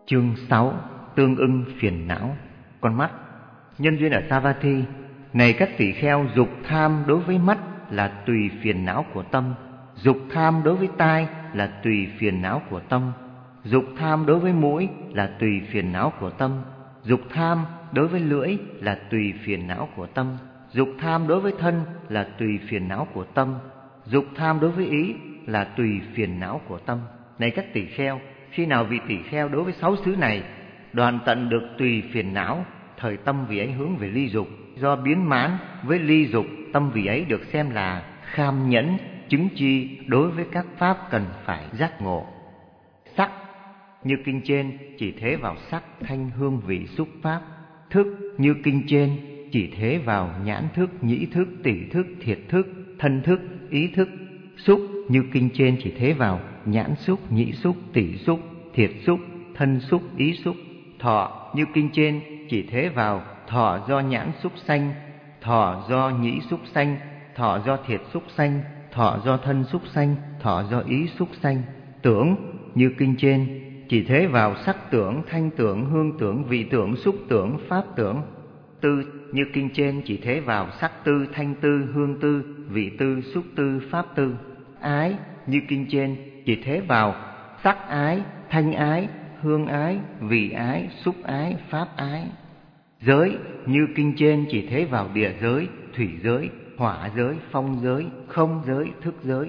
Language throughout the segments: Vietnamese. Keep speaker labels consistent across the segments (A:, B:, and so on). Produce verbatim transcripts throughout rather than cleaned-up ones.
A: Chương sáu. Tương ưng phiền não. Con mắt. Nhân duyên ở Savatthi. Này các tỳ kheo, dục tham đối với mắt là tùy phiền não của tâm, dục tham đối với tai là tùy phiền não của tâm, dục tham đối với mũi là tùy phiền não của tâm, dục tham đối với lưỡi là tùy phiền não của tâm, dục tham đối với thân là tùy phiền não của tâm, dục tham đối với ý là tùy phiền não của tâm. Này các tỳ kheo, khi nào vị tỳ kheo đối với sáu xứ này đoạn tận được tùy phiền não, thời tâm vị ấy hướng về ly dục, do biến mãn với ly dục, tâm vị ấy được xem là kham nhẫn, chứng chi đối với các pháp cần phải giác ngộ. Sắc, như kinh trên, chỉ thế vào sắc, thanh, hương, vị, xúc, pháp. Thức, như kinh trên, chỉ thế vào nhãn thức, nhĩ thức, tỷ thức, thiệt thức, thân thức, ý thức. Xúc, như kinh trên, chỉ thế vào nhãn xúc, nhĩ xúc, tỷ xúc, thiệt xúc, thân xúc, ý xúc. Thọ, như kinh trên, chỉ thế vào thọ do nhãn xúc sanh, thọ do nhĩ xúc sanh, thọ do thiệt xúc sanh, thọ do thân xúc sanh, thọ do ý xúc sanh. Tưởng, như kinh trên, chỉ thế vào sắc tưởng, thanh tưởng, hương tưởng, vị tưởng, xúc tưởng, pháp tưởng. Tư, như kinh trên, chỉ thế vào sắc tư, thanh tư, hương tư, vị tư, xúc tư, pháp tư. Ái, như kinh trên, chỉ thế vào sắc ái, thanh ái, hương ái, vị ái, xúc ái, pháp ái. Giới, như kinh trên, chỉ thế vào địa giới, thủy giới, hỏa giới, phong giới, không giới, thức giới.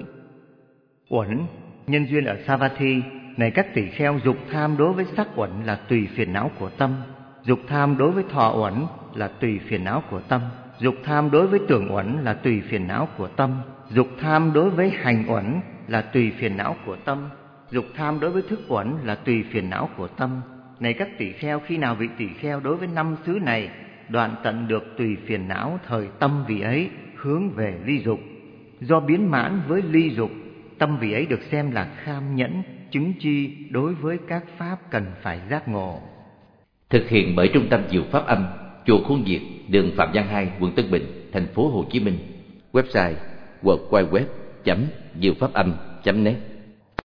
A: Uẩn, nhân duyên ở Savatthi. Này các tỳ kheo, dục tham đối với sắc uẩn là tùy phiền não của tâm, dục tham đối với thọ uẩn là tùy phiền não của tâm, dục tham đối với tưởng uẩn là tùy phiền não của tâm, dục tham đối với hành uẩn là tùy phiền não của tâm, dục tham đối với thức uẩn là tùy phiền não của tâm. Này các tỳ kheo, khi nào vị tỳ kheo đối với năm xứ này đoạn tận được tùy phiền não, thời tâm vị ấy hướng về ly dục, do biến mãn với ly dục, tâm vị ấy được xem là kham nhẫn, chứng chi đối với các pháp cần phải giác ngộ.
B: Thực hiện bởi Trung tâm Diệu Pháp Âm, chùa Khuôn Việt, đường Phạm Văn hai, quận Tân Bình, thành phố Hồ Chí Minh. Website w w w chấm diệu pháp âm chấm net.